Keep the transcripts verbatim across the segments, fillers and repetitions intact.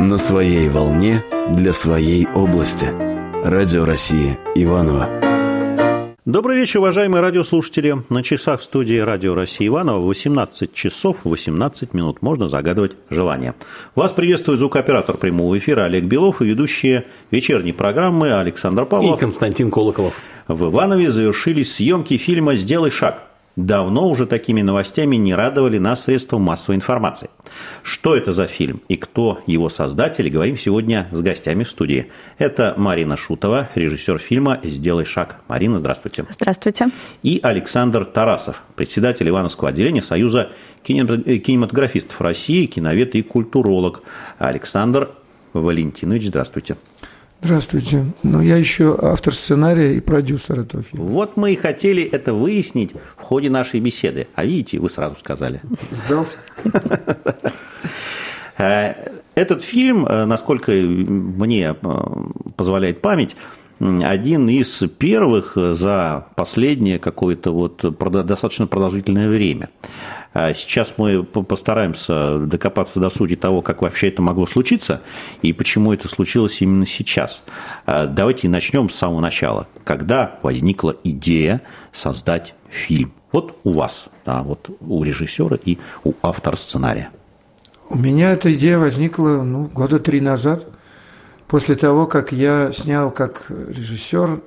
На своей волне для своей области. Радио России. Иваново. Добрый вечер, уважаемые радиослушатели. На часах в студии Радио России Иваново восемнадцать часов восемнадцать минут. Можно загадывать желание. Вас приветствует звукооператор прямого эфира Олег Белов и ведущие вечерней программы Александр Павлов и Константин Колоколов. В Иванове завершились съемки фильма «Сделай шаг». Давно уже такими новостями не радовали нас средства массовой информации. Что это за фильм и кто его создатель, говорим сегодня с гостями в студии. Это Марина Шутова, режиссер фильма «Сделай шаг». Марина, здравствуйте. Здравствуйте. И Александр Тарасов, председатель Ивановского отделения Союза кинематографистов России, киновед и культуролог. Александр Валентинович, здравствуйте. Здравствуйте. Ну, я еще автор сценария и продюсер этого фильма. Вот мы и хотели это выяснить в ходе нашей беседы. А видите, вы сразу сказали. Сдался? Этот фильм, насколько мне позволяет память, один из первых за последнее какое-то вот достаточно продолжительное время. Сейчас мы постараемся докопаться до сути того, как вообще это могло случиться и почему это случилось именно сейчас. Давайте начнем с самого начала. Когда возникла идея создать фильм? Вот у вас, да, вот у режиссера и у автора сценария. У меня эта идея возникла ну, года три назад, после того, как я снял как режиссер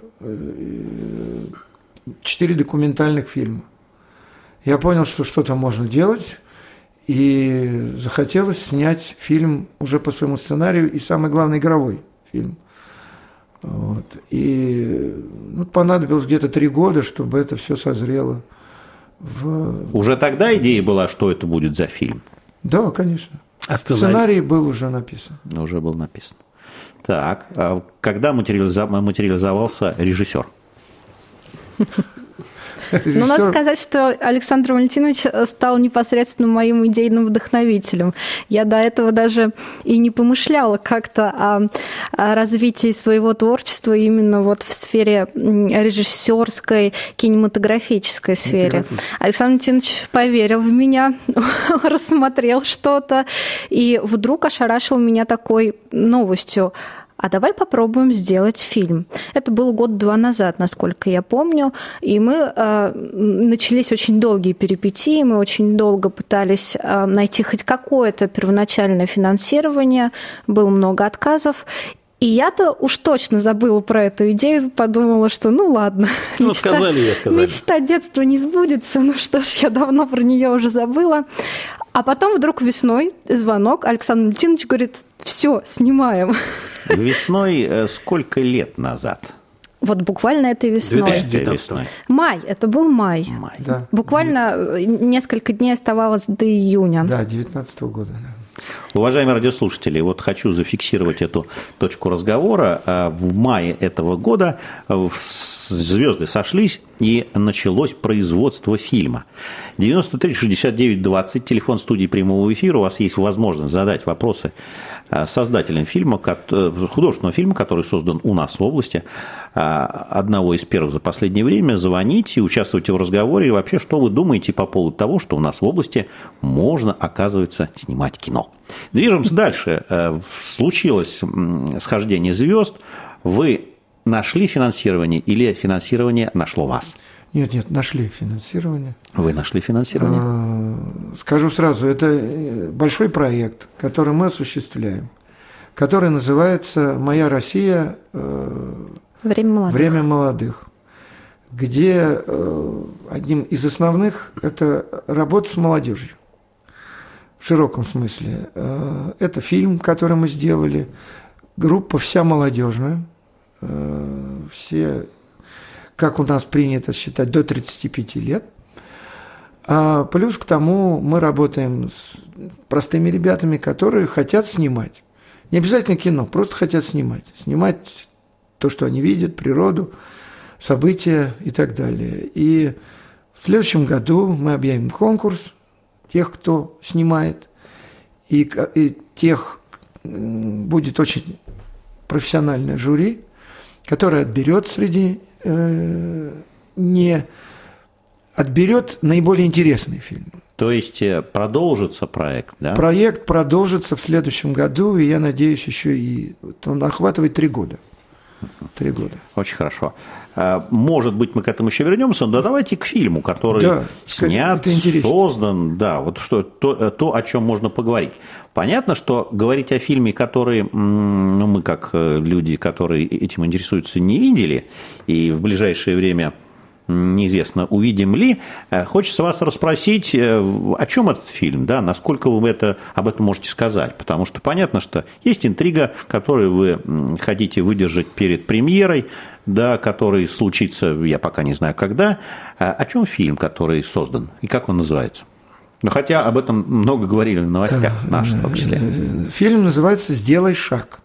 четыре документальных фильма. Я понял, что что-то можно делать, и захотелось снять фильм уже по своему сценарию, и самый главный игровой фильм. Вот. И ну, понадобилось где-то три года, чтобы это все созрело. В... Уже тогда идея была, что это будет за фильм? Да, конечно. А сценарий? Сценарий был уже написан. Уже был написан. Так, а когда материализовался режиссер? Ну, надо сказать, что Александр Валентинович стал непосредственно моим идейным вдохновителем. Я до этого даже и не помышляла как-то о, о развитии своего творчества именно вот в сфере режиссерской, кинематографической сфере. Александр Валентинович поверил в меня, рассмотрел что-то и вдруг ошарашил меня такой новостью. А давай попробуем сделать фильм. Это было год-два назад, насколько я помню. И мы э, начались очень долгие перипетии, мы очень долго пытались э, найти хоть какое-то первоначальное финансирование, было много отказов. И я-то уж точно забыла про эту идею, подумала, что ну ладно, ну, мечта, сказали и отказали. Мечта детства не сбудется, ну что ж, я давно про нее уже забыла. А потом вдруг весной звонок, Александр Валентинович говорит, все, снимаем. Весной сколько лет назад? Вот буквально этой весной. две тысячи девятнадцатого. Май, это был май. Май. Да. Буквально несколько дней оставалось до июня. Да, девятнадцатого года. Да. Уважаемые радиослушатели, вот хочу зафиксировать эту точку разговора. В мае этого года звезды сошлись, и началось производство фильма. девяносто три шестьдесят девять двадцать, телефон студии прямого эфира. У вас есть возможность задать вопросы создателям фильма, художественного фильма, который создан у нас в области, одного из первых за последнее время. Звоните, участвуйте в разговоре. И вообще, что вы думаете по поводу того, что у нас в области можно, оказывается, снимать кино? Движемся дальше. Случилось схождение звезд. Вы нашли финансирование или финансирование нашло вас? Нет, нет, нашли финансирование. Вы нашли финансирование? Скажу сразу, это большой проект, который мы осуществляем, который называется «Моя Россия. Время молодых», Время молодых», где одним из основных – это работа с молодежью. В широком смысле. Это фильм, который мы сделали, группа вся молодежная, все, как у нас принято считать, до тридцати пяти лет. А плюс к тому мы работаем с простыми ребятами, которые хотят снимать. Не обязательно кино, просто хотят снимать. Снимать то, что они видят, природу, события и так далее. И в следующем году мы объявим конкурс тех, кто снимает, и, и тех будет очень профессиональное жюри, которое отберет среди э, не отберет наиболее интересные фильмы. То есть продолжится проект, да? Проект продолжится в следующем году, и я надеюсь, еще и он охватывает три года. Три года. Очень хорошо. Может быть, мы к этому еще вернемся, но давайте к фильму, который да, снят, создан, да, вот что, то, то, о чем можно поговорить. Понятно, что говорить о фильме, который, ну, мы как люди, которые этим интересуются, не видели, и в ближайшее время неизвестно, увидим ли. Хочется вас расспросить, о чем этот фильм, да, насколько вы это, об этом можете сказать, потому что понятно, что есть интрига, которую вы хотите выдержать перед премьерой, да, который случится, я пока не знаю когда. О чем фильм, который создан, и как он называется? Ну, хотя об этом много говорили в новостях наших, в том числе. Фильм называется «Сделай шаг».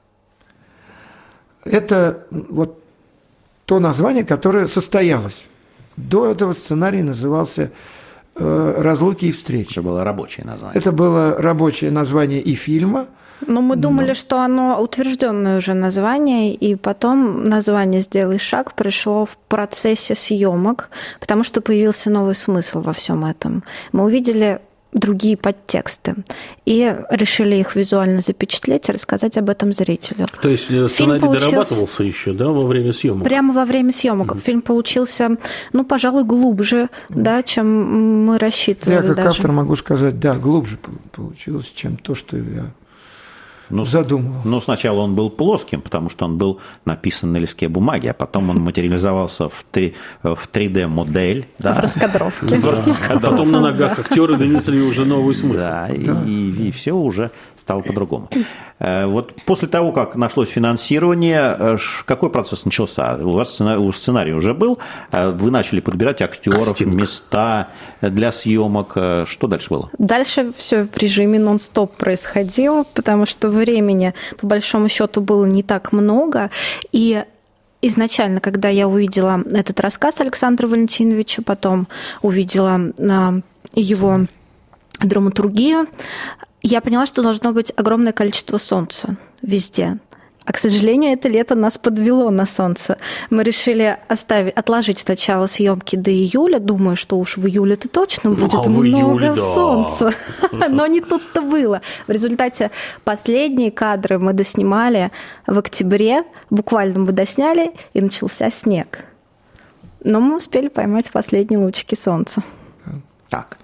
Это вот то название, которое состоялось. До этого сценарий назывался «Разлуки и встречи». Это было рабочее название. Это было рабочее название и фильма. Но мы думали, но... что оно утвержденное уже название, и потом название «Сделай шаг» пришло в процессе съемок, потому что появился новый смысл во всем этом. Мы увидели другие подтексты и решили их визуально запечатлеть и рассказать об этом зрителю. То есть сценарий получился... дорабатывался еще, да, во время съемок? Прямо во время съемок. Mm-hmm. Фильм получился, ну, пожалуй, глубже, mm-hmm. да, чем мы рассчитывали. Я как даже. автор могу сказать, да, глубже получилось, чем то, что я... Ну, задумывал. Ну, сначала он был плоским, потому что он был написан на листке бумаги, а потом он материализовался в три дэ-модель. Да. В раскадровке. Да. А потом на ногах актеры донесли уже новый смысл. Да, и, да. и, и все уже стало по-другому. Вот после того, как нашлось финансирование, какой процесс начался? У вас сценарий, сценарий уже был, вы начали подбирать актеров, Кастинг. места для съемок. Что дальше было? Дальше все в режиме нон-стоп происходило, потому что времени, по большому счету, было не так много. И изначально, когда я увидела этот рассказ Александра Валентиновича, потом увидела его драматургию, я поняла, что должно быть огромное количество солнца везде. А, к сожалению, это лето нас подвело на солнце. Мы решили оставить, отложить сначала съемки до июля. Думаю, что уж в июле-то точно будет а много июле, солнца. Да. Но не тут-то было. В результате последние кадры мы доснимали в октябре. Буквально мы досняли, и начался снег. Но мы успели поймать последние лучики солнца. Так.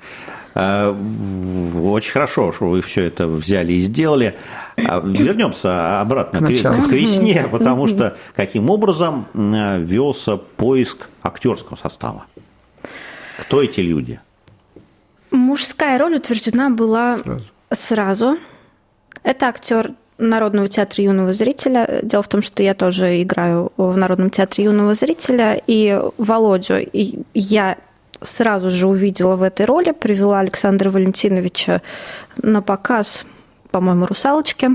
Очень хорошо, что вы все это взяли и сделали. Вернемся обратно к, к весне, потому что каким образом велся поиск актерского состава? Кто эти люди? Мужская роль утверждена была сразу. сразу. Это актер Народного театра юного зрителя. Дело в том, что я тоже играю в Народном театре юного зрителя, и Володю и я сразу же увидела в этой роли, привела Александра Валентиновича на показ, по-моему, «Русалочки».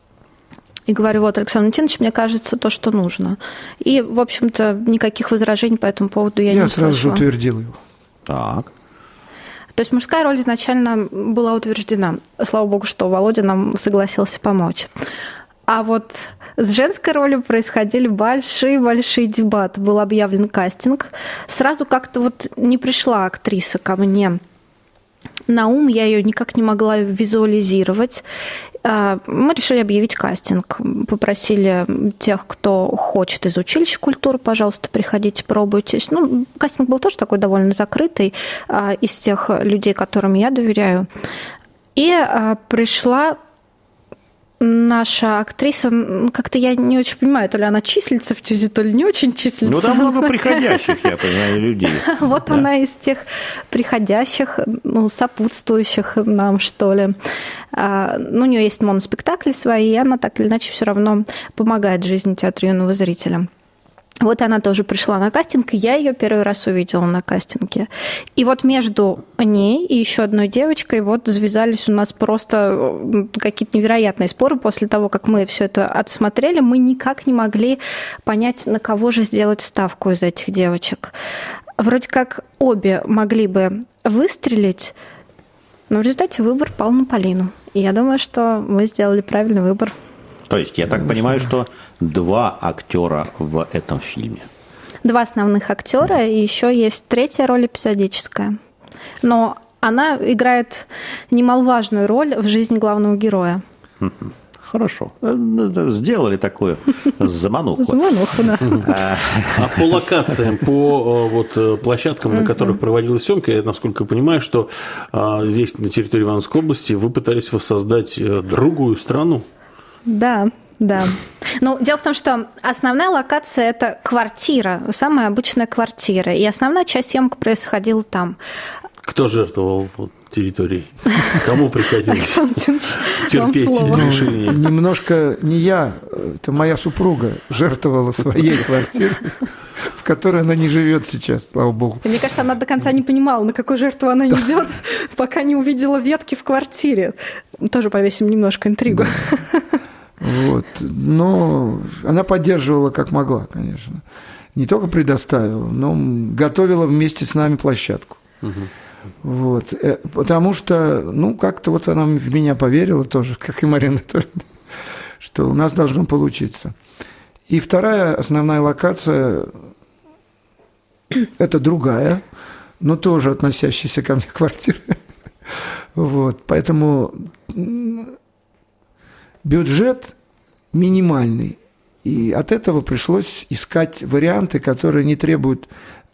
И говорю, вот, Александр Валентинович, мне кажется, то, что нужно. И, в общем-то, никаких возражений по этому поводу я, я не слышала. Я сразу же утвердил его. Так. То есть мужская роль изначально была утверждена. Слава богу, что Володя нам согласился помочь. А вот с женской ролью происходили большие-большие дебаты. Был объявлен кастинг. Сразу как-то вот не пришла актриса ко мне на ум, я ее никак не могла визуализировать. Мы решили объявить кастинг. Попросили тех, кто хочет из училища культуры, пожалуйста, приходите, пробуйтесь. Ну, кастинг был тоже такой довольно закрытый, из тех людей, которым я доверяю. И пришла наша актриса, как-то я не очень понимаю, то ли она числится в ТЮЗе, то ли не очень числится. Ну, там много приходящих, я понимаю, людей. Вот да. Она из тех приходящих, ну, сопутствующих нам, что ли. Ну, у нее есть моноспектакли свои, и она так или иначе все равно помогает жизни театра юного зрителя. Вот она тоже пришла на кастинг, и я ее первый раз увидела на кастинге. И вот между ней и еще одной девочкой вот завязались у нас просто какие-то невероятные споры. После того, как мы все это отсмотрели, мы никак не могли понять, на кого же сделать ставку из этих девочек. Вроде как обе могли бы выстрелить, но в результате выбор пал на Полину. И я думаю, что мы сделали правильный выбор. То есть, я так понимаю, что два актера в этом фильме. два основных актера, и еще есть третья роль эпизодическая. Но она играет немаловажную роль в жизни главного героя. Хорошо. Сделали такую замануху. Замануху, да. А по локациям, по вот, площадкам, на которых проводилась съемка, я, насколько понимаю, что а, здесь, на территории Ивановской области, вы пытались воссоздать другую страну. Да, да. Ну, дело в том, что основная локация – это квартира, самая обычная квартира, и основная часть съемок происходила там. Кто жертвовал территорией? Кому приходилось терпеть решение? Немножко не я, это моя супруга жертвовала своей квартирой, в которой она не живет сейчас, слава богу. Мне кажется, она до конца не понимала, на какую жертву она идет, пока не увидела ветки в квартире. Тоже повесим немножко интригу. Вот. Но она поддерживала как могла, конечно. Не только предоставила, но готовила вместе с нами площадку. Угу. Вот. Потому что, ну, как-то вот она в меня поверила тоже, как и Марина Анатольевна, что у нас должно получиться. И вторая основная локация – это другая, но тоже относящаяся ко мне квартира. Вот. Поэтому бюджет минимальный. И от этого пришлось искать варианты, которые не требуют,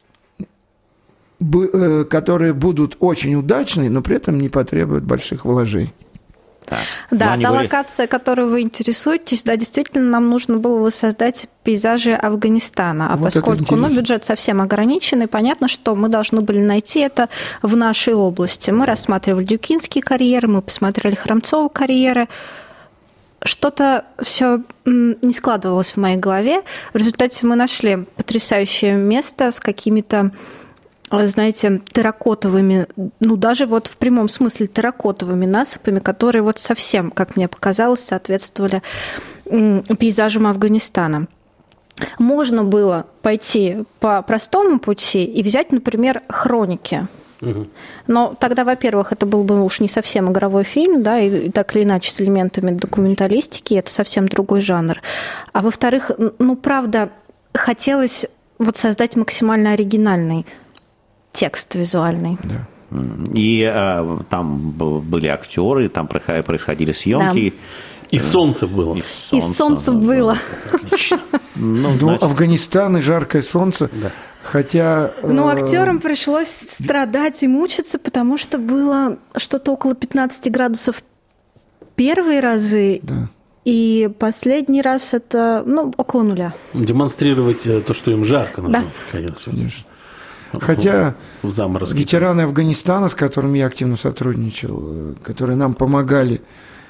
которые будут очень удачны, но при этом не потребуют больших вложений. Так. Да, та говорят... локация, которой вы интересуетесь, да, действительно, нам нужно было воссоздать пейзажи Афганистана. А вот поскольку ну, бюджет совсем ограниченный, понятно, что мы должны были найти это в нашей области. Мы рассматривали Дюкинские карьеры, мы посмотрели Храмцову карьеры. Что-то все не складывалось в моей голове. В результате мы нашли потрясающее место с какими-то, знаете, терракотовыми, ну, даже вот в прямом смысле терракотовыми насыпами, которые вот совсем, как мне показалось, соответствовали пейзажам Афганистана. Можно было пойти по простому пути и взять, например, хроники. Но тогда, во-первых, это был бы уж не совсем игровой фильм, да, и так или иначе с элементами документалистики, это совсем другой жанр. А во-вторых, ну, правда, хотелось вот создать максимально оригинальный текст визуальный. Да. И а, там были актеры, там происходили съемки. Да. И солнце было. И солнце, и солнце да, было. Отлично. Ну, значит... Афганистан и жаркое солнце. Да. Хотя... Ну, актерам пришлось страдать и мучиться, потому что было что-то около пятнадцати градусов первые разы. Да. И последний раз это, ну, около нуля. Демонстрировать то, что им жарко. Да. Конечно. Хотя ветераны Афганистана, с которыми я активно сотрудничал, которые нам помогали,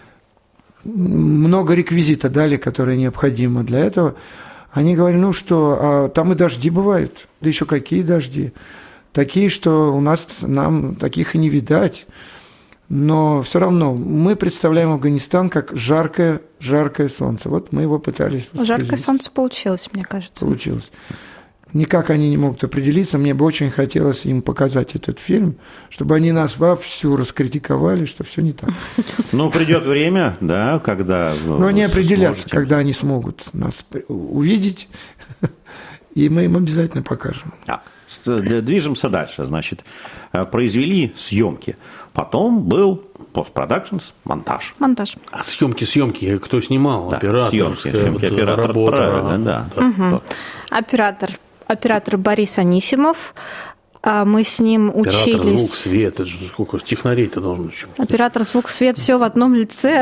много реквизита дали, которые необходимо для этого, они говорили, ну что, а там и дожди бывают, да еще какие дожди, такие, что у нас нам таких и не видать. Но все равно мы представляем Афганистан как жаркое, жаркое солнце. Вот мы его пытались воспроизвести. Жаркое солнце получилось, мне кажется. Получилось. Никак они не могут определиться. Мне бы очень хотелось им показать этот фильм, чтобы они нас вовсю раскритиковали, что все не так. Ну, придет время, да, когда... Но они определятся, когда они смогут нас увидеть, и мы им обязательно покажем. Так, движемся дальше. Значит, произвели съемки. Потом был постпродакшн, монтаж. Монтаж. А съемки, съемки, кто снимал? Да, оператор, съемки, съемки, вот, оператор, работа. Правильно, да. да. Угу. Оператор, оператор Борис Анисимов. Мы с ним оператор, учились. Оператор, звук, свет, это же сколько технарей-то должно быть. Оператор, звук, свет, все в одном лице.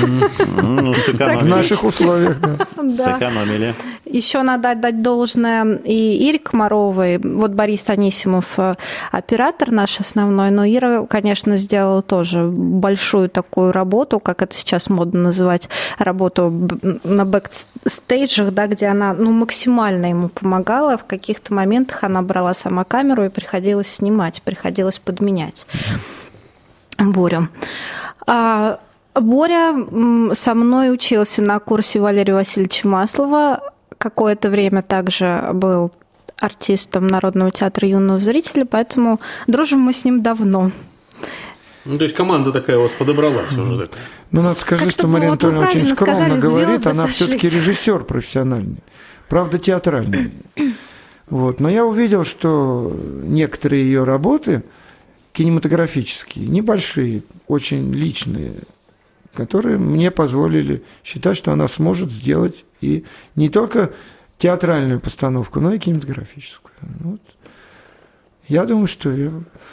В наших условиях, да. Сэкономили. Еще надо отдать должное и Ире Комаровой. Вот Борис Анисимов оператор наш основной, но Ира, конечно, сделала тоже большую такую работу, как это сейчас модно называть, работу на бэкстейджах, да, где она ну, максимально ему помогала. В каких-то моментах она брала сама камеру и приходилось снимать, приходилось подменять Борю. А Боря со мной учился на курсе Валерия Васильевича Маслова. Какое-то время также был артистом Народного театра юного зрителя, поэтому дружим мы с ним давно. Ну, то есть команда такая у вас подобралась mm-hmm. уже такая. Ну, надо сказать, что Марина вот Анатольевна очень скромно сказали, говорит, она все-таки режиссер профессиональный, правда, театральный. Вот. Но я увидел, что некоторые ее работы кинематографические, небольшие, очень личные, которые мне позволили считать, что она сможет сделать и не только театральную постановку, но и кинематографическую. Вот. Я думаю, что я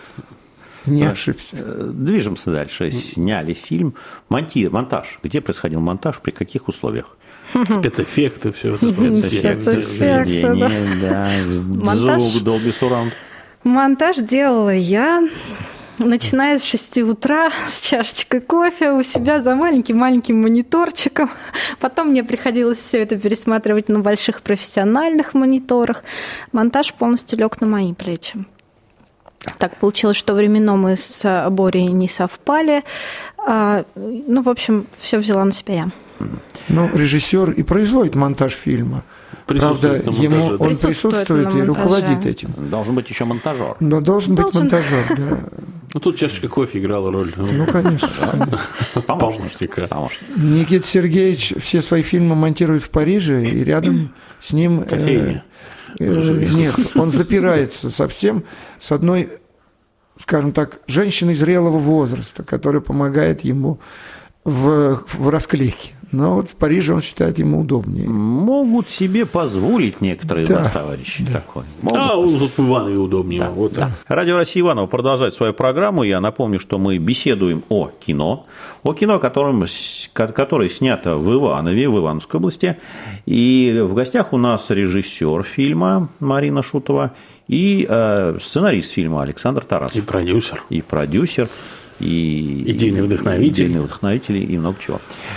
не ошибся. Движемся дальше. Сняли фильм. Монти... Монтаж. Где происходил монтаж, при каких условиях? Спецэффекты, все это. Спецэффекты, да. Звук Dolby Surround. Монтаж делала я, начиная с шести утра, с чашечкой кофе у себя за маленьким-маленьким мониторчиком. Потом мне приходилось все это пересматривать на больших профессиональных мониторах. Монтаж полностью лег на мои плечи. Так получилось, что временно мы с Борей не совпали. Ну, в общем, все взяла на себя я. Ну, режиссер и производит монтаж фильма. Правда, ему он присутствует, присутствует и руководит этим. Должен быть еще монтажер. Но должен, должен. быть монтажер, да. Ну, тут чашечка кофе играла роль. Ну, конечно. Помощника. Никита Сергеевич все свои фильмы монтирует в Париже, и рядом с ним... Кофейня. Нет, он запирается совсем с одной, скажем так, женщиной зрелого возраста, которая помогает ему в, в расклейке. Но вот в Париже он считает ему удобнее. Могут себе позволить некоторые да, из нас товарищи да. такой. А вот тут в Иванове удобнее. Да, вот да. Радио России Иваново продолжает свою программу. Я напомню, что мы беседуем о кино. О кино, которым, которое снято в Иванове, в Ивановской области. И в гостях у нас режиссер фильма Марина Шутова и э, сценарист фильма Александр Тарасов. И продюсер. И продюсер. И идейный вдохновитель. Идейный вдохновитель и много чего.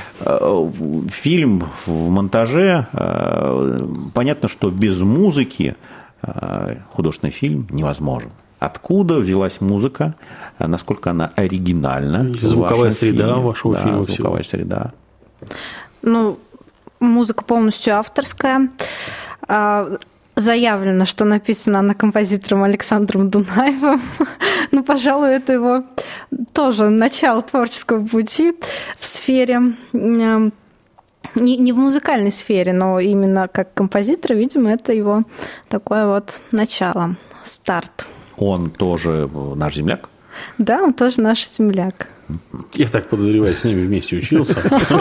Фильм в монтаже, понятно, что без музыки художественный фильм невозможен. Откуда взялась музыка, насколько она оригинальна? Звуковая среда фильме. Вашего да, фильма. Звуковая всего. среда. Ну, музыка полностью авторская. Заявлено, что написана она композитором Александром Дунаевым. Ну, пожалуй, это его тоже начало творческого пути в сфере, не, не в музыкальной сфере, но именно как композитор, видимо, это его такое вот начало, старт. Он тоже наш земляк? Да, он тоже наш земляк. Я так подозреваю, с ними вместе учился.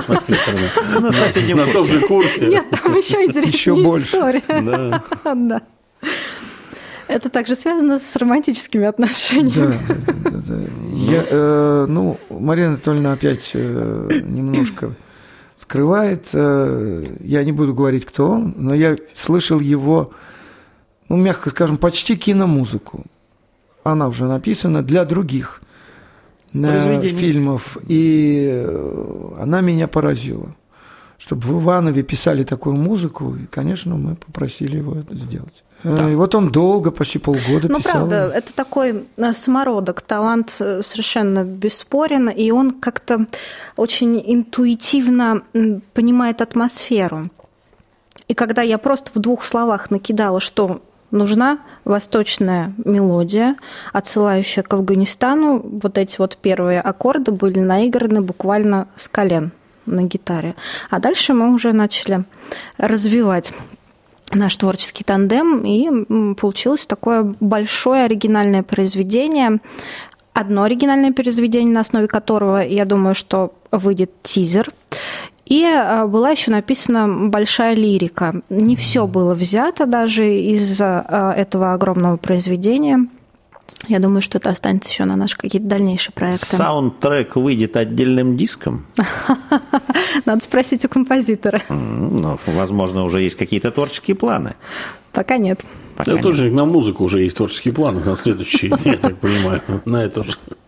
На том же курсе. Нет, там еще интереснее история. Да. Это также связано с романтическими отношениями. Да, да, да, да. Я, э, ну, Марина Анатольевна опять э, немножко скрывает. Э, я не буду говорить, кто он, но я слышал его, ну, мягко скажем, почти киномузыку. Она уже написана для других фильмов, и она меня поразила. Чтобы в Иванове писали такую музыку, и, конечно, мы попросили его это сделать. Да. И вот он долго, почти полгода ну, писал. Ну, правда, это такой самородок, талант совершенно бесспорен, и он как-то очень интуитивно понимает атмосферу. И когда я просто в двух словах накидала, что нужна восточная мелодия, отсылающая к Афганистану, вот эти вот первые аккорды были наиграны буквально с колен на гитаре. А дальше мы уже начали развивать наш творческий тандем, и получилось такое большое оригинальное произведение. Одно оригинальное произведение, на основе которого, я думаю, что выйдет тизер. И была еще написана большая лирика. Не все было взято даже из этого огромного произведения. Я думаю, что это останется еще на наши какие-то дальнейшие проекты. Саундтрек выйдет отдельным диском? Надо спросить у композитора. Ну, возможно, уже есть какие-то творческие планы. Пока нет. Пока да, нет. Тоже на музыку уже есть творческие планы на следующий, я так понимаю, на это же.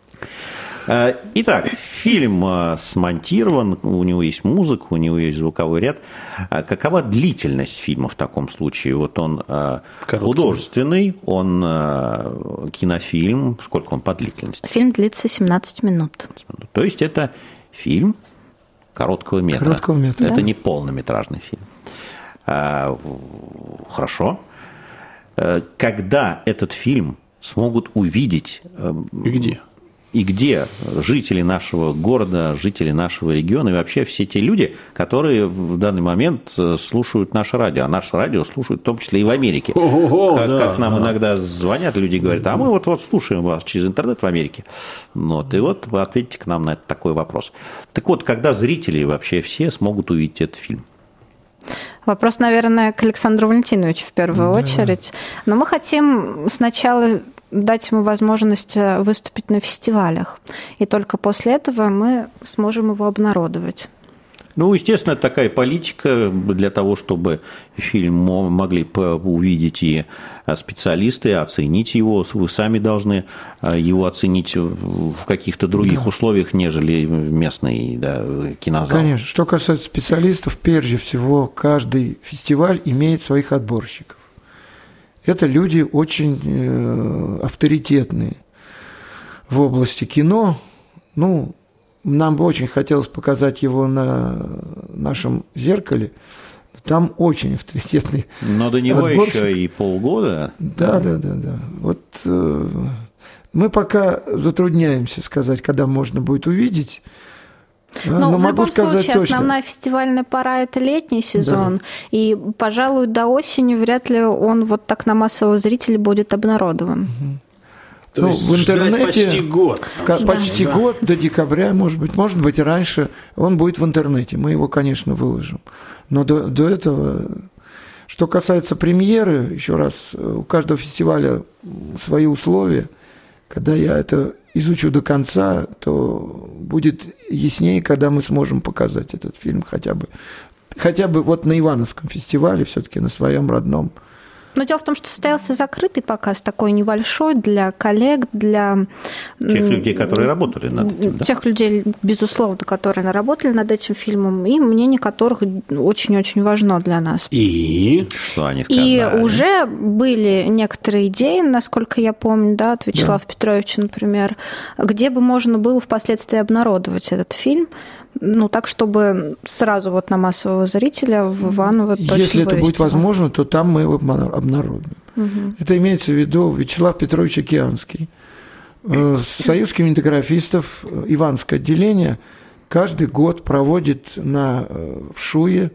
Итак, фильм смонтирован, у него есть музыка, у него есть звуковой ряд. Какова длительность фильма в таком случае? Вот он Короткий. художественный, он кинофильм. Сколько он по длительности? Фильм длится семнадцать минут. То есть это фильм короткого метра. Короткого метра. Это да. не полнометражный фильм. Хорошо. Когда этот фильм смогут увидеть? И где? и где жители нашего города, жители нашего региона и вообще все те люди, которые в данный момент слушают наше радио, а наше радио слушают в том числе и в Америке. Ого, как, да, как нам да. иногда звонят, люди говорят, а мы вот, вот слушаем вас через интернет в Америке. Вот, и вот вы ответите к нам на такой вопрос. Так вот, когда зрители вообще все смогут увидеть этот фильм? Вопрос, наверное, к Александру Валентиновичу в первую да. очередь. Но мы хотим сначала дать ему возможность выступить на фестивалях. И только после этого мы сможем его обнародовать. Ну, естественно, это такая политика для того, чтобы фильм могли увидеть и специалисты, оценить его. Вы сами должны его оценить в каких-то других да. условиях, нежели местный да, кинозал. Конечно. Что касается специалистов, прежде всего, каждый фестиваль имеет своих отборщиков. Это люди очень авторитетные в области кино. Ну, нам бы очень хотелось показать его на нашем зеркале. Там очень авторитетный Но до него отборщик. Еще и полгода. Да, да, да, да. Вот э, мы пока затрудняемся сказать, когда можно будет увидеть. Но, Но в могу любом сказать случае точно. Основная фестивальная пора – это летний сезон, да. и, пожалуй, до осени вряд ли он вот так на массового зрителя будет обнародован. Угу. То ну, есть в интернете почти год. Почти да. год, до декабря, может быть, может быть, и раньше. Он будет в интернете. Мы его, конечно, выложим. Но до, до этого. Что касается премьеры, еще раз, у каждого фестиваля свои условия. Когда я это изучу до конца, то будет яснее, когда мы сможем показать этот фильм хотя бы. Хотя бы вот на Ивановском фестивале, все-таки на своем родном. Но дело в том, что состоялся закрытый показ, такой небольшой, для коллег, для... Тех людей, которые работали над этим, да? Тех людей, безусловно, которые работали над этим фильмом, и мнение которых очень-очень важно для нас. И что они сказали? И уже были некоторые идеи, насколько я помню, да, от Вячеслава да. Петровича, например, где бы можно было впоследствии обнародовать этот фильм. Ну, так, чтобы сразу вот на массового зрителя в Иваново точно Если это будет его. возможно, то там мы его обнародуем. Угу. Это имеется в виду Вячеслав Петрович Океанский. Союз кинематографистов, Ивановское отделение, каждый год проводит на, в Шуе,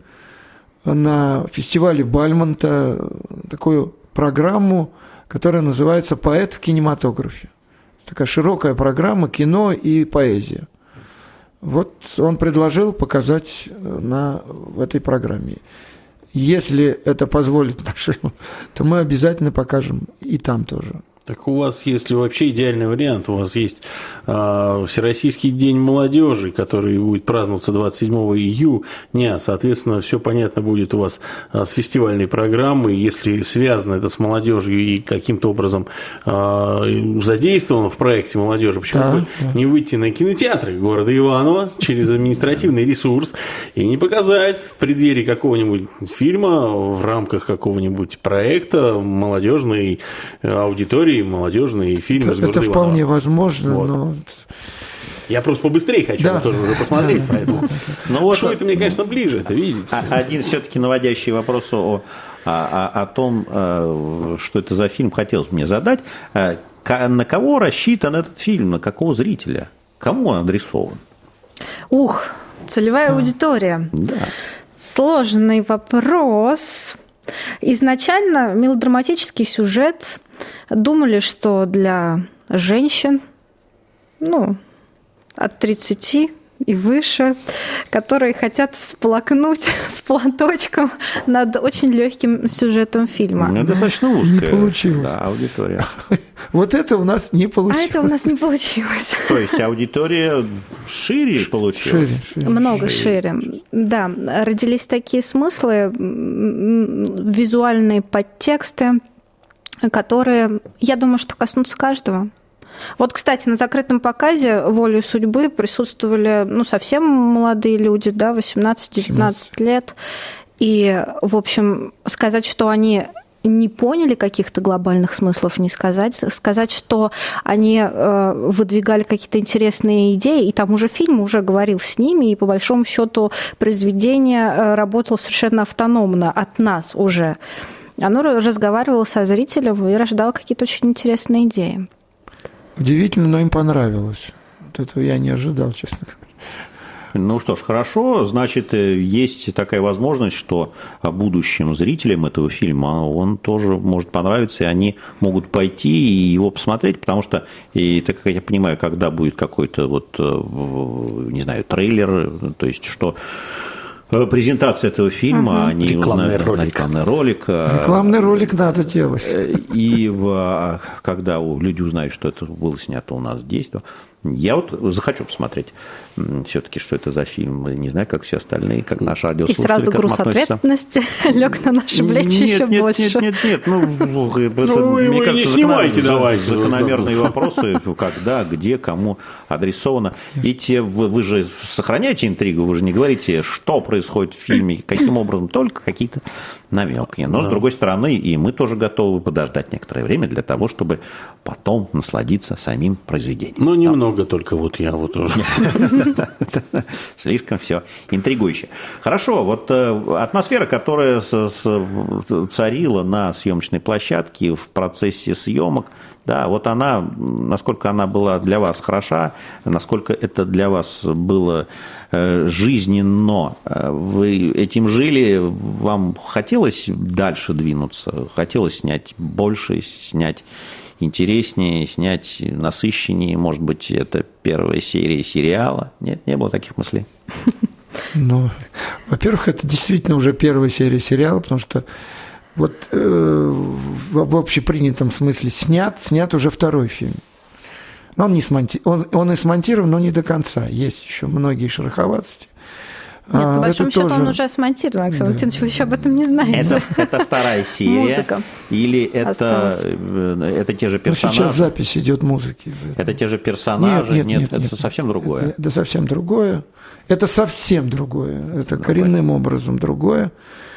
на фестивале Бальмонта такую программу, которая называется «Поэт в кинематографе». Такая широкая программа «Кино и поэзия». Вот он предложил показать на, в этой программе. Если это позволит нашему, то мы обязательно покажем и там тоже. Так у вас, если вообще идеальный вариант, у вас есть э, Всероссийский день молодежи, который будет праздноваться двадцать седьмого июня, соответственно, все понятно будет у вас э, с фестивальной программой, если связано это с молодежью и каким-то образом э, задействовано в проекте молодежи, почему да, бы да. не выйти на кинотеатры города Иваново через административный ресурс и не показать в преддверии какого-нибудь фильма в рамках какого-нибудь проекта молодежной аудитории, молодежные фильмы. Это, это вполне возможно, вот. но... Я просто побыстрее хочу да. тоже уже посмотреть, да, поэтому... Ну, вот, что это, мне, конечно, ближе, это видите. Один все-таки наводящий вопрос о, о, о том, что это за фильм, хотелось мне задать. На кого рассчитан этот фильм, на какого зрителя? Кому он адресован? Ух, целевая да. аудитория. Да. Сложный вопрос. Изначально мелодраматический сюжет. Думали, что для женщин, ну, от тридцати и выше, которые хотят всплакнуть с платочком над очень легким сюжетом фильма. Ну, достаточно узкая не получилось. Да, аудитория. Вот это у нас не получилось. А это у нас не получилось. То есть аудитория шире получилась? Шире, шире. Много шире. шире. Да, родились такие смыслы, визуальные подтексты, которые, я думаю, что коснутся каждого. Вот, кстати, на закрытом показе «Волею судьбы» присутствовали ну, совсем молодые люди, да, восемнадцать-девятнадцать лет. И, в общем, сказать, что они не поняли каких-то глобальных смыслов, не сказать. Сказать, что они выдвигали какие-то интересные идеи, и там уже фильм уже говорил с ними, и по большому счету произведение работало совершенно автономно от нас уже. Оно разговаривало со зрителем и рождало какие-то очень интересные идеи. Удивительно, но им понравилось. Вот этого я не ожидал, честно говоря. Ну что ж, хорошо, значит, есть такая возможность, что будущим зрителям этого фильма он тоже может понравиться, и они могут пойти и его посмотреть, потому что, и, так как я понимаю, когда будет какой-то вот, не знаю, трейлер, то есть что... презентация этого фильма, угу. Они рекламный узнают ролик. рекламный ролик. Рекламный ролик надо делать. И в, когда люди узнают, что это было снято у нас здесь, то я вот захочу посмотреть все-таки, что это за фильм. Не знаю, как все остальные, как наши радиослушатели. И сразу груз ответственности лег на наши плечи нет, еще нет, больше. Нет, нет, нет, ну, это, ну мне вы кажется, не снимайте, давайте. Закономерные вопросы, когда, где, кому адресовано. Ведь вы, вы же сохраняете интригу, вы же не говорите, что происходит в фильме, каким образом, только какие-то намеки. Но, да. С другой стороны, и мы тоже готовы подождать некоторое время для того, чтобы потом насладиться самим произведением. Ну, немного только, вот я вот уже. Слишком все интригующе. Хорошо, вот атмосфера, которая царила на съемочной площадке в процессе съемок, да, вот она, насколько она была для вас хороша, насколько это для вас было жизненно, вы этим жили, вам хотелось дальше двинуться, хотелось снять больше, снять интереснее, снять насыщеннее, может быть, это первая серия сериала? Нет, не было таких мыслей? Ну, во-первых, это действительно уже первая серия сериала, потому что вот э, в, в общепринятом смысле снят, снят уже второй фильм. Но он, не смонти... он, он и смонтирован, но не до конца. Есть еще многие шероховатости. Нет, а, по большому счету тоже... он уже смонтирован, Александр да. Валентинович, вы еще об этом не знаете. Это, это вторая серия? Музыка. Или это, это те же персонажи? Ну, сейчас запись идет музыки. Это те же персонажи? Нет, нет, нет, нет, это нет, совсем нет, другое? Это, это совсем другое. Это совсем другое. Это другое. Коренным образом другое.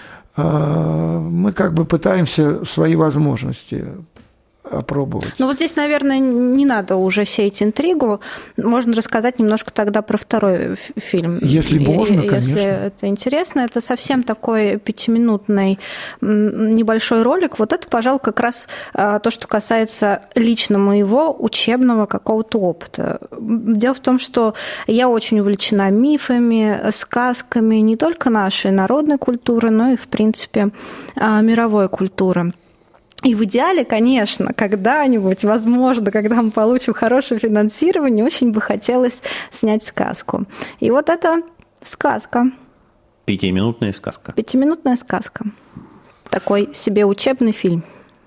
Мы как бы пытаемся свои возможности опробовать. Ну вот здесь, наверное, не надо уже сеять интригу. Можно рассказать немножко тогда про второй фильм. Если можно, и, конечно. Если это интересно. Это совсем такой пятиминутный небольшой ролик. Вот это, пожалуй, как раз то, что касается лично моего учебного какого-то опыта. Дело в том, что я очень увлечена мифами, сказками не только нашей народной культуры, но и, в принципе, мировой культуры. И в идеале, конечно, когда-нибудь, возможно, когда мы получим хорошее финансирование, очень бы хотелось снять сказку. И вот это сказка. Пятиминутная сказка. Пятиминутная сказка. Такой себе учебный фильм.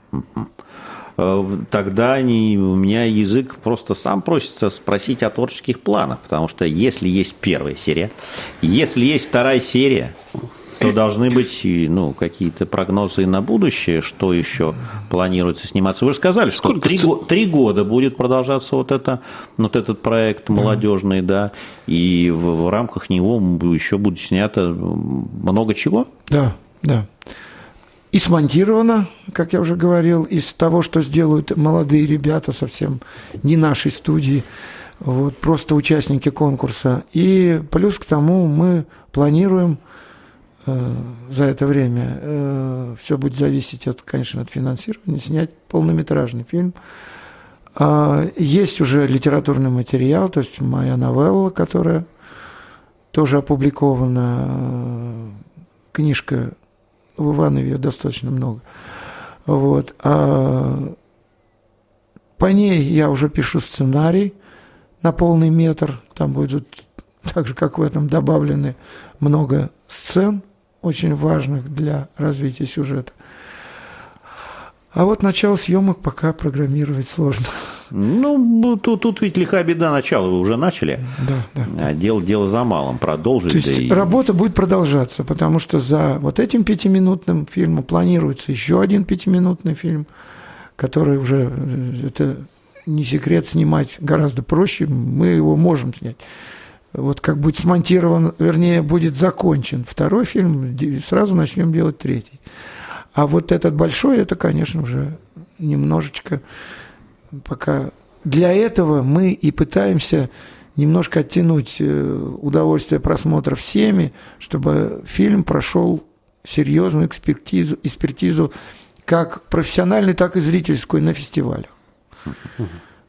Тогда не, у меня язык просто сам просится спросить о творческих планах, потому что если есть первая серия, если есть вторая серия, то должны быть ну, какие-то прогнозы на будущее, что еще планируется сниматься. Вы же сказали, что три, три года будет продолжаться вот, это, вот этот проект молодежный, да, и в, в рамках него еще будет снято много чего? Да, да. И смонтировано, как я уже говорил, из того, что сделают молодые ребята, совсем не нашей студии, вот, просто участники конкурса. И плюс к тому мы планируем за это время, э, все будет зависеть, от, конечно, от финансирования, снять полнометражный фильм. А, есть уже литературный материал, то есть моя новелла, которая тоже опубликована, книжка в Иванове, ее достаточно много. Вот. А по ней я уже пишу сценарий на полный метр, там будут, так же, как в этом, добавлены много сцен, очень важных для развития сюжета. А вот начало съемок пока программировать сложно. Ну, тут, тут ведь лиха беда, начало вы уже начали. Да, да. А дело, дело за малым, продолжить. То есть да работа и... будет продолжаться, потому что за вот этим пятиминутным фильмом планируется еще один пятиминутный фильм, который уже, это не секрет, снимать гораздо проще, мы его можем снять. Вот как будет смонтирован, вернее, будет закончен второй фильм, сразу начнем делать третий. А вот этот большой, это, конечно, уже немножечко пока... Для этого мы и пытаемся немножко оттянуть удовольствие просмотра всеми, чтобы фильм прошел серьезную экспертизу, экспертизу как профессиональную, так и зрительскую на фестивалях.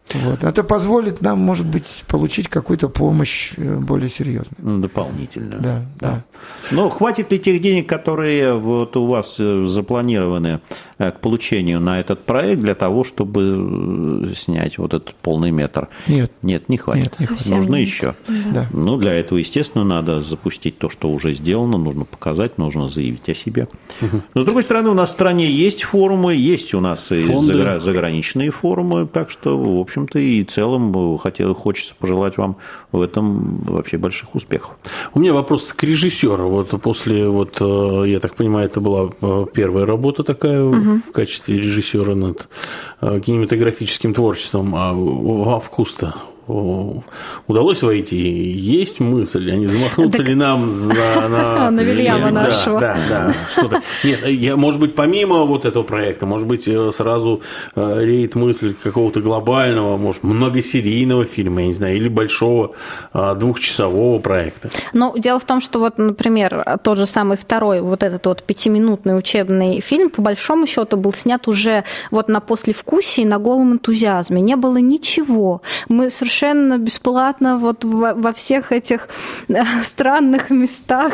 Вот. Это позволит нам, может быть, получить какую-то помощь более серьезную. Дополнительно. Да, да. да. Но хватит ли тех денег, которые вот у вас запланированы к получению на этот проект для того, чтобы снять вот этот полный метр? Нет. Нет, не хватит. Нет, не хватит. Нужно еще. Да. Ну, для этого, естественно, надо запустить то, что уже сделано, нужно показать, нужно заявить о себе. Угу. Но, с другой стороны, у нас в стране есть форумы, есть у нас и Фонды. заграничные форумы, так что, в общем-то, и в целом хотел, хочется пожелать вам в этом вообще больших успехов. У меня вопрос к режиссеру. Вот после, вот, я так понимаю, это была первая работа такая угу. в качестве режиссера над кинематографическим творчеством. А во вкус-то удалось войти? Есть мысль, а не замахнуться ли нам на... На Вильяма нашего. Да, да, что-то. Нет, я, может быть, помимо вот этого проекта, может быть, сразу реет мысль какого-то глобального, может, многосерийного фильма, я не знаю, или большого двухчасового проекта. Ну, дело в том, что вот, например, тот же самый второй, вот этот вот пятиминутный учебный фильм, по большому счету, был снят уже вот на послевкусии, на голом энтузиазме. Не было ничего. Мы совершенно совершенно бесплатно вот во, во всех этих странных местах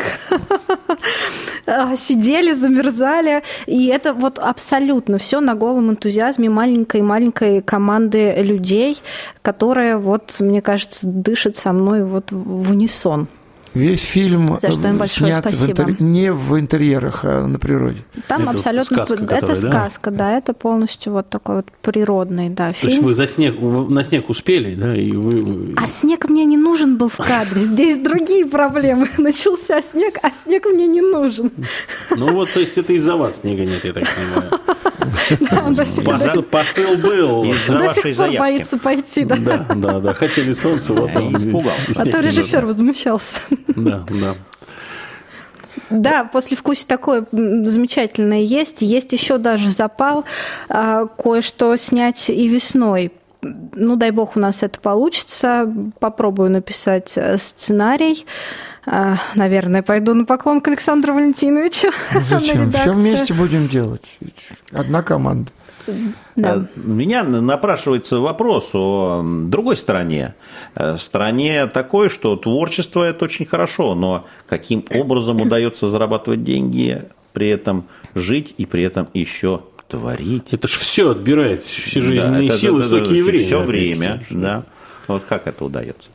сидели, замерзали. И это вот абсолютно все на голом энтузиазме маленькой-маленькой команды людей, которая, вот, мне кажется, дышит со мной вот в унисон. Весь фильм За что им большое снят спасибо. В интер... не в интерьерах, а на природе. Там это абсолютно сказка, это которая, сказка, да? да, это полностью вот такой вот природный, да, фильм. То есть вы за снег, на снег успели, да? И вы... А снег мне не нужен был в кадре. Здесь другие проблемы. Начался снег, а снег мне не нужен. Ну вот, то есть это из-за вас снега нет, я так понимаю. Да, он до сих пор Посыл был из-за вашей заявки. Боится пойти, да. Да, да, да. Хотели солнце, вот он испугался. А то режиссер возмущался. Да, да. Да, послевкусие такое замечательное есть. Есть еще даже запал кое-что снять и весной. Ну, дай бог, у нас это получится. Попробую написать сценарий. Наверное, пойду на поклон к Александру Валентиновичу. Ну, зачем? Все вместе будем делать. Одна команда. Да. У меня напрашивается вопрос о другой стороне. Стороне такой, что творчество – это очень хорошо, но каким образом удается зарабатывать деньги, при этом жить и при этом еще творить? Это же все отбирает, все жизненные да, силы, это, столько и время. Все время, да. Вот как это удается?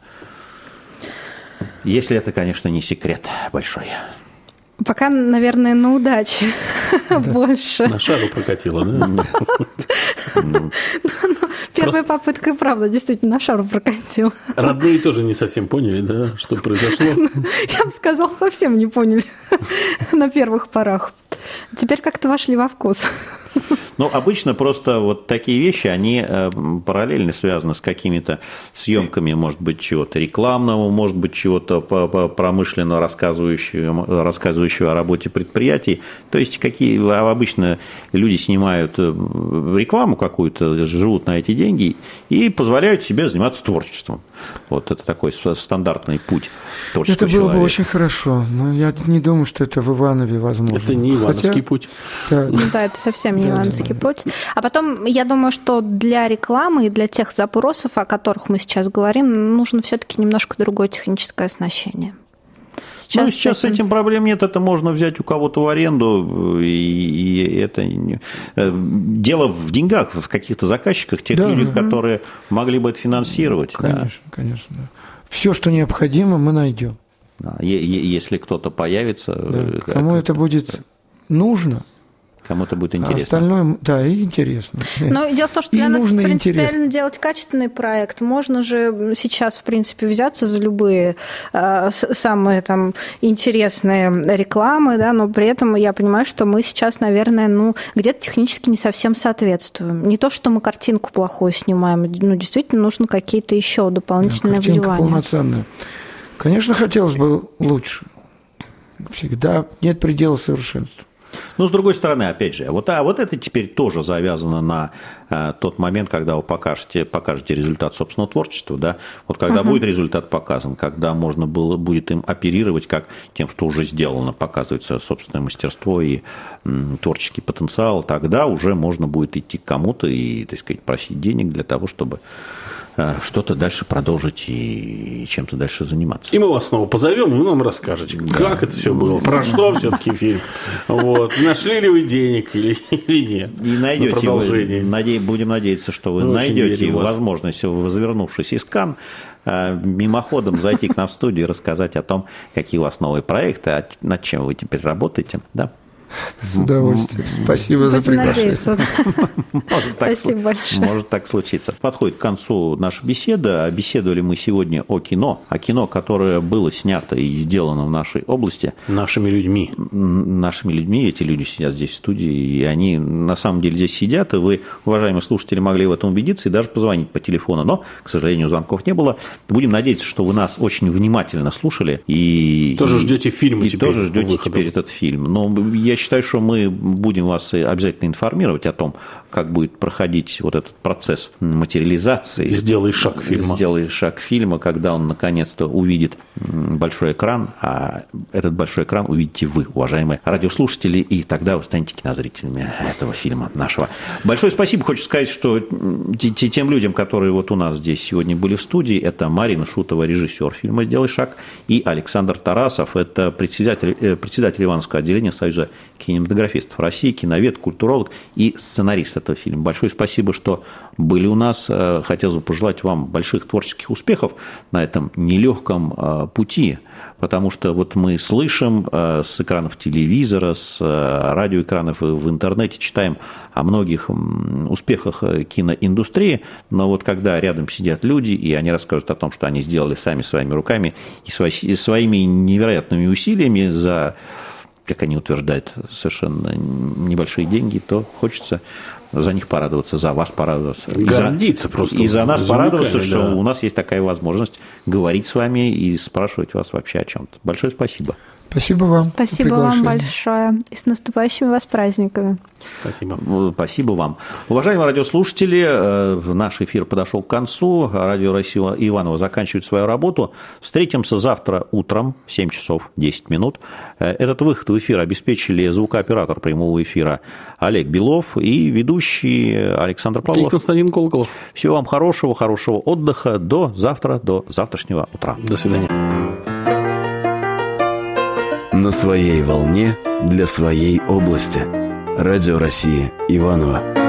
Если это, конечно, не секрет большой. Пока, наверное, на удаче больше. На шару прокатило, да? Первая попытка, правда, действительно, на шару прокатила. Родные тоже не совсем поняли, да, что произошло? Я бы сказала, совсем не поняли на первых порах. Теперь как-то вошли во вкус. Ну, обычно просто вот такие вещи, они параллельно связаны с какими-то съемками, может быть, чего-то рекламного, может быть, чего-то промышленно рассказывающего, рассказывающего о работе предприятий. То есть, какие обычно люди снимают рекламу какую-то, живут на эти деньги и позволяют себе заниматься творчеством. Вот это такой стандартный путь творческого человека. Это было человека. бы очень хорошо, но я не думаю, что это в Иванове возможно. Это не Ивановский Хотя... путь. Да. Ну, да, это совсем не Ивановский путь. А потом, я думаю, что для рекламы и для тех запросов, о которых мы сейчас говорим, нужно все-таки немножко другое техническое оснащение. Сейчас, ну, сейчас с этим... с этим проблем нет, это можно взять у кого-то в аренду, и, и это дело в деньгах, в каких-то заказчиках, тех да, людях, да. которые могли бы это финансировать. Конечно, да. конечно. Да. Все, что необходимо, мы найдем. Да, если кто-то появится. Да. Кому это будет нужно? Кому-то будет интересно. А остальное, да, и интересно. Но дело в том, что для нас принципиально делать качественный проект. Можно же сейчас, в принципе, взяться за любые э, самые там интересные рекламы, да, но при этом я понимаю, что мы сейчас, наверное, ну, где-то технически не совсем соответствуем. Не то, что мы картинку плохую снимаем, ну, действительно, нужно какие-то еще дополнительные да, картинка вливания. Полноценная. Конечно, хотелось бы лучше. Всегда нет предела совершенства. Но, с другой стороны, опять же, вот, а вот это теперь тоже завязано на тот момент, когда вы покажете, покажете результат собственного творчества, да, вот когда uh-huh. будет результат показан, когда можно было, будет им оперировать как тем, что уже сделано, показывается собственное мастерство и м, творческий потенциал, тогда уже можно будет идти к кому-то и, так сказать, просить денег для того, чтобы что-то дальше продолжить и чем-то дальше заниматься. И мы вас снова позовем, и вы нам расскажете, да. как это все было, про что все-таки фильм. Вот. Нашли ли вы денег или, или нет? И найдете продолжение. Вы, наде... Будем надеяться, что вы мы найдете возможность, развернувшись из Канн, мимоходом зайти к нам в студию и рассказать о том, какие у вас новые проекты, над чем вы теперь работаете. Да? С удовольствием. Спасибо за приглашение. Может так, Спасибо большое. Может так случиться. Подходит к концу наша беседа. Беседовали мы сегодня о кино. О кино, которое было снято и сделано в нашей области. Нашими людьми. Нашими людьми. Эти люди сидят здесь в студии. И они на самом деле здесь сидят. И вы, уважаемые слушатели, могли в этом убедиться и даже позвонить по телефону. Но, к сожалению, звонков не было. Будем надеяться, что вы нас очень внимательно слушали. И тоже ждете фильма и теперь. тоже ждете теперь этот фильм. Но я считаю, что мы будем вас обязательно информировать о том, как будет проходить вот этот процесс материализации. «Сделай шаг» фильма. «Сделай шаг» фильма, когда он наконец-то увидит большой экран, а этот большой экран увидите вы, уважаемые радиослушатели, и тогда вы станете кинозрителями этого фильма нашего. Большое спасибо. Хочу сказать, что тем людям, которые вот у нас здесь сегодня были в студии, это Марина Шутова, режиссер фильма «Сделай шаг», и Александр Тарасов, это председатель, председатель Ивановского отделения Союза кинематографистов России, киновед, культуролог и сценарист этого фильма. Большое спасибо, что были у нас. Хотелось бы пожелать вам больших творческих успехов на этом нелегком пути, потому что вот мы слышим с экранов телевизора, с радиоэкранов в интернете, читаем о многих успехах киноиндустрии, но вот когда рядом сидят люди, и они рассказывают о том, что они сделали сами своими руками и своими невероятными усилиями за, как они утверждают, совершенно небольшие деньги, то хочется за них порадоваться, за вас порадоваться. Гордиться и за, просто. И за нас порадоваться, да. Что у нас есть такая возможность говорить с вами и спрашивать вас вообще о чем-то. Большое спасибо. Спасибо вам. Спасибо вам большое. И с наступающими вас праздниками. Спасибо. Спасибо вам. Уважаемые радиослушатели, наш эфир подошел к концу. Радио Россия Иваново заканчивает свою работу. Встретимся завтра утром в семь часов десять минут. Этот выход в эфир обеспечили звукооператор прямого эфира Олег Белов и ведущий Александр Павлов. И Константин Колоколов. Всего вам хорошего, хорошего отдыха. До завтра, до завтрашнего утра. До свидания. На своей волне для своей области. Радио Россия Иваново.